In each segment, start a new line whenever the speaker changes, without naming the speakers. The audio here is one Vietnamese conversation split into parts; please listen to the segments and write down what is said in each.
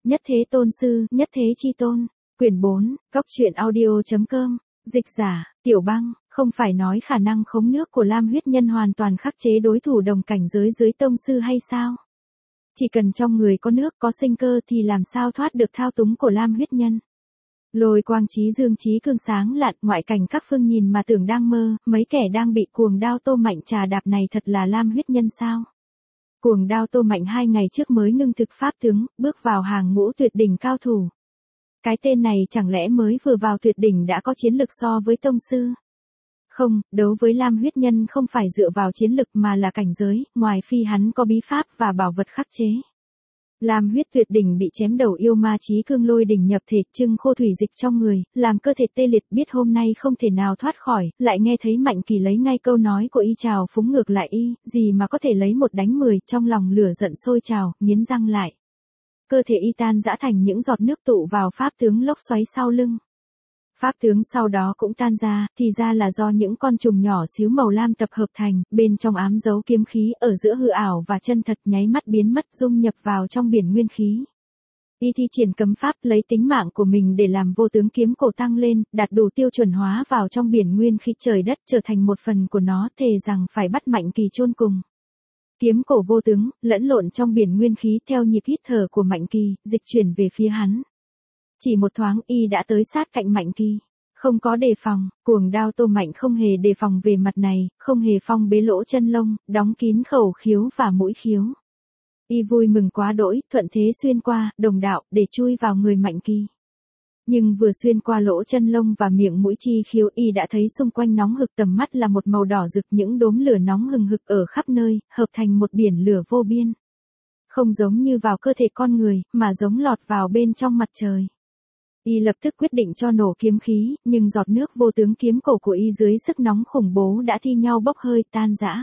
Nhất thế tôn sư, nhất thế chi tôn. Quyển 4, Cốc truyện audio.com. Dịch giả, Tiểu Băng, không phải nói khả năng khống nước của Lam huyết nhân hoàn toàn khắc chế đối thủ đồng cảnh giới dưới tông sư hay sao? Chỉ cần trong người có nước có sinh cơ thì làm sao thoát được thao túng của Lam huyết nhân. Lôi quang trí dương trí cương sáng lạn, ngoại cảnh các phương nhìn mà tưởng đang mơ, mấy kẻ đang bị cuồng đao Tô Mạnh trà đạp này thật là Lam huyết nhân sao? Cuồng đao Tô Mạnh 2 ngày trước mới ngưng thực pháp tướng, bước vào hàng ngũ tuyệt đỉnh cao thủ. Cái tên này chẳng lẽ mới vừa vào tuyệt đỉnh đã có chiến lực so với tông sư? Không, đấu với Lam huyết nhân không phải dựa vào chiến lực mà là cảnh giới, ngoài phi hắn có bí pháp và bảo vật khắc chế. Lam huyết tuyệt đỉnh bị chém đầu yêu ma chí cương lôi đỉnh nhập thể, trưng khô thủy dịch trong người, làm cơ thể tê liệt, biết hôm nay không thể nào thoát khỏi, lại nghe thấy Mạnh Kỳ lấy ngay câu nói của y trào phúng ngược lại y, gì mà có thể lấy 1 đánh 10, trong lòng lửa giận sôi trào, nghiến răng lại. Cơ thể y tan rã thành những giọt nước tụ vào pháp tướng lốc xoáy sau lưng. Pháp tướng sau đó cũng tan ra, thì ra là do những con trùng nhỏ xíu màu lam tập hợp thành, bên trong ám dấu kiếm khí, ở giữa hư ảo và chân thật nháy mắt biến mất, dung nhập vào trong biển nguyên khí. Y thi triển cấm pháp, lấy tính mạng của mình để làm vô tướng kiếm cổ tăng lên, đạt đủ tiêu chuẩn hóa vào trong biển nguyên khí trời đất, trở thành một phần của nó, thề rằng phải bắt Mạnh Kỳ chôn cùng. Kiếm cổ vô tướng, lẫn lộn trong biển nguyên khí theo nhịp hít thở của Mạnh Kỳ, dịch chuyển về phía hắn. Chỉ một thoáng y đã tới sát cạnh Mạnh Kỳ. Không có đề phòng, cuồng đao Tô Mạnh không hề đề phòng về mặt này, không hề phong bế lỗ chân lông, đóng kín khẩu khiếu và mũi khiếu. Y vui mừng quá đỗi, thuận thế xuyên qua, đồng đạo, để chui vào người Mạnh Kỳ. Nhưng vừa xuyên qua lỗ chân lông và miệng mũi chi khiếu, y đã thấy xung quanh nóng hực, tầm mắt là một màu đỏ rực, những đốm lửa nóng hừng hực ở khắp nơi, hợp thành một biển lửa vô biên. Không giống như vào cơ thể con người, mà giống lọt vào bên trong mặt trời. Y lập tức quyết định cho nổ kiếm khí, nhưng giọt nước vô tướng kiếm cổ của y dưới sức nóng khủng bố đã thi nhau bốc hơi, tan rã.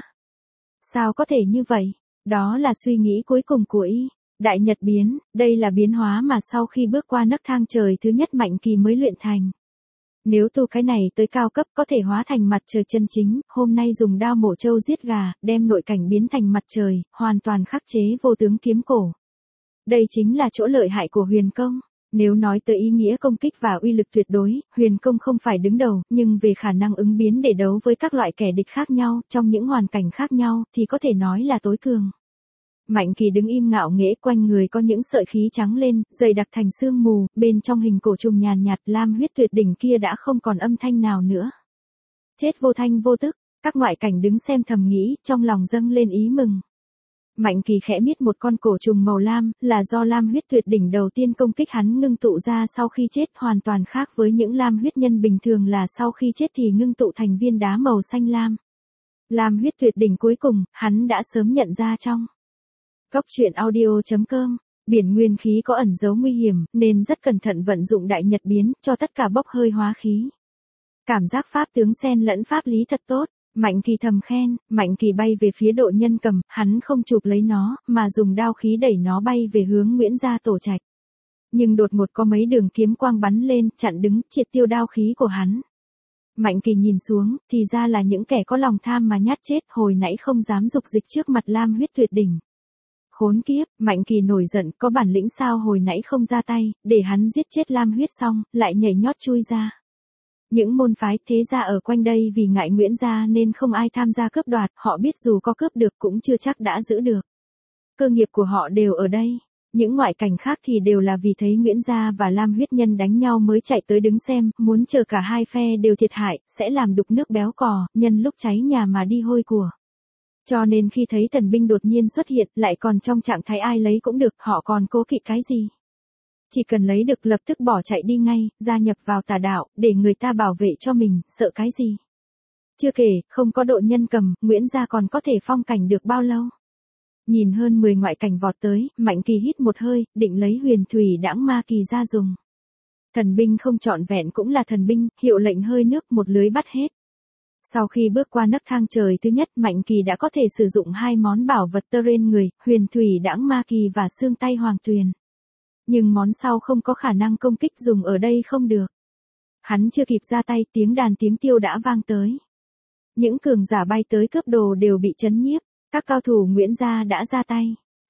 Sao có thể như vậy? Đó là suy nghĩ cuối cùng của y. Đại nhật biến, đây là biến hóa mà sau khi bước qua nấc thang trời thứ nhất Mạnh Kỳ mới luyện thành. Nếu tu cái này tới cao cấp có thể hóa thành mặt trời chân chính, hôm nay dùng đao mổ trâu giết gà, đem nội cảnh biến thành mặt trời, hoàn toàn khắc chế vô tướng kiếm cổ. Đây chính là chỗ lợi hại của huyền công. Nếu nói tới ý nghĩa công kích và uy lực tuyệt đối, huyền công không phải đứng đầu, nhưng về khả năng ứng biến để đấu với các loại kẻ địch khác nhau, trong những hoàn cảnh khác nhau, thì có thể nói là tối cường. Mạnh Kỳ đứng im ngạo nghễ, quanh người có những sợi khí trắng lên, dày đặc thành sương mù, bên trong hình cổ trùng nhàn nhạt, Lam huyết tuyệt đỉnh kia đã không còn âm thanh nào nữa. Chết vô thanh vô tức, các ngoại cảnh đứng xem thầm nghĩ, trong lòng dâng lên ý mừng. Mạnh Kỳ khẽ miết một con cổ trùng màu lam, là do Lam huyết tuyệt đỉnh đầu tiên công kích hắn ngưng tụ ra sau khi chết, hoàn toàn khác với những Lam huyết nhân bình thường là sau khi chết thì ngưng tụ thành viên đá màu xanh lam. Lam huyết tuyệt đỉnh cuối cùng, hắn đã sớm nhận ra trong Cốc truyện audio.com, biển nguyên khí có ẩn dấu nguy hiểm, nên rất cẩn thận vận dụng đại nhật biến, cho tất cả bốc hơi hóa khí. Cảm giác pháp tướng xen lẫn pháp lý thật tốt. Mạnh Kỳ thầm khen, Mạnh Kỳ bay về phía Độ Nhân Cầm, hắn không chụp lấy nó, mà dùng đao khí đẩy nó bay về hướng Nguyễn gia tổ trạch. Nhưng đột ngột có mấy đường kiếm quang bắn lên, chặn đứng, triệt tiêu đao khí của hắn. Mạnh Kỳ nhìn xuống, thì ra là những kẻ có lòng tham mà nhát chết, hồi nãy không dám dục dịch trước mặt Lam huyết tuyệt đỉnh. Khốn kiếp, Mạnh Kỳ nổi giận, có bản lĩnh sao hồi nãy không ra tay, để hắn giết chết Lam huyết xong, lại nhảy nhót chui ra. Những môn phái thế gia ở quanh đây vì ngại Nguyễn gia nên không ai tham gia cướp đoạt, họ biết dù có cướp được cũng chưa chắc đã giữ được. Cơ nghiệp của họ đều ở đây. Những ngoại cảnh khác thì đều là vì thấy Nguyễn gia và Lam huyết nhân đánh nhau mới chạy tới đứng xem, muốn chờ cả hai phe đều thiệt hại, sẽ làm đục nước béo cò, nhân lúc cháy nhà mà đi hôi của. Cho nên khi thấy thần binh đột nhiên xuất hiện, lại còn trong trạng thái ai lấy cũng được, họ còn cố kỵ cái gì? Chỉ cần lấy được lập tức bỏ chạy đi ngay, gia nhập vào tà đạo, để người ta bảo vệ cho mình, sợ cái gì? Chưa kể, không có Độ Nhân Cầm, Nguyễn gia còn có thể phong cảnh được bao lâu? Nhìn hơn 10 ngoại cảnh vọt tới, Mạnh Kỳ hít một hơi, định lấy huyền thủy đãng ma kỳ ra dùng. Thần binh không trọn vẹn cũng là thần binh, hiệu lệnh hơi nước một lưới bắt hết. Sau khi bước qua nấc thang trời thứ nhất, Mạnh Kỳ đã có thể sử dụng 2 món bảo vật tơ rên người, huyền thủy đãng ma kỳ và xương tay hoàng tuyền. Nhưng món sau không có khả năng công kích, dùng ở đây không được. Hắn chưa kịp ra tay, tiếng đàn tiếng tiêu đã vang tới. Những cường giả bay tới cướp đồ đều bị chấn nhiếp, các cao thủ Nguyễn gia đã ra tay.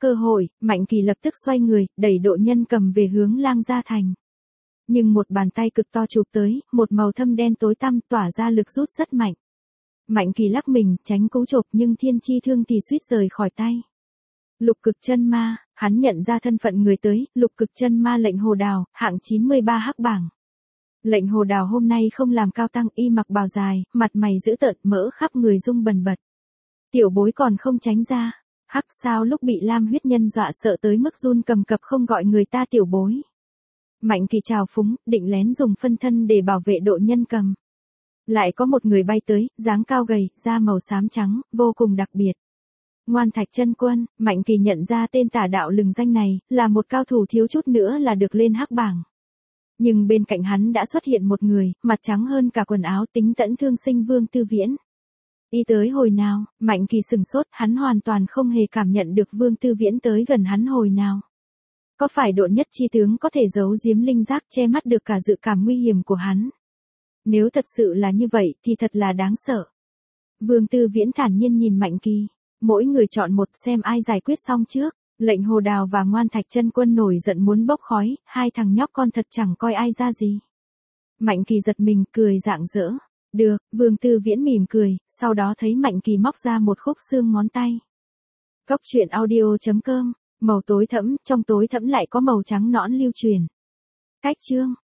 cơ hội, Mạnh Kỳ lập tức xoay người, đẩy Độ Nhân Cầm về hướng Lang Gia Thành. Nhưng một bàn tay cực to chụp tới, một màu thâm đen tối tăm tỏa ra lực rút rất mạnh. Mạnh Kỳ lắc mình, tránh cú chộp nhưng thiên chi thương thì suýt rời khỏi tay. Lục Cực Chân Ma, hắn nhận ra thân phận người tới, Lục Cực Chân Ma Lệnh Hồ Đào, hạng 93 hắc bảng. Lệnh Hồ Đào hôm nay không làm cao tăng, y mặc bào dài, mặt mày dữ tợn, mỡ khắp người rung bần bật. Tiểu bối còn không tránh ra. Hắc Sao lúc bị Lam Huyết Nhân dọa sợ tới mức run cầm cập không gọi người ta tiểu bối. Mạnh Kỳ trào phúng, định lén dùng phân thân để bảo vệ Độ Nhân Cầm. Lại có một người bay tới, dáng cao gầy, da màu xám trắng, vô cùng đặc biệt. Ngoan Thạch Chân Quân. Mạnh Kỳ nhận ra tên tà đạo lừng danh này, là một cao thủ thiếu chút nữa là được lên hắc bảng. Nhưng bên cạnh hắn đã xuất hiện một người, mặt trắng hơn cả quần áo, tính tẫn thương sinh Vương Tư Viễn. Y tới hồi nào, Mạnh Kỳ sừng sốt, hắn hoàn toàn không hề cảm nhận được Vương Tư Viễn tới gần hắn hồi nào. Có phải Độn Nhất Chi Tướng có thể giấu giếm linh giác che mắt được cả dự cảm nguy hiểm của hắn? Nếu thật sự là như vậy thì thật là đáng sợ. Vương Tư Viễn thản nhiên nhìn Mạnh Kỳ. Mỗi người chọn một xem ai giải quyết xong trước. Lệnh Hồ Đào và Ngoan Thạch Chân Quân nổi giận muốn bốc khói, hai thằng nhóc con thật chẳng coi ai ra gì. Mạnh Kỳ giật mình, cười rạng rỡ. Được, Vương Tư Viễn mỉm cười, sau đó thấy Mạnh Kỳ móc ra một khúc xương ngón tay. Cốc truyện audio.com, màu tối thẫm, trong tối thẫm lại có màu trắng nõn lưu truyền. Cách chương.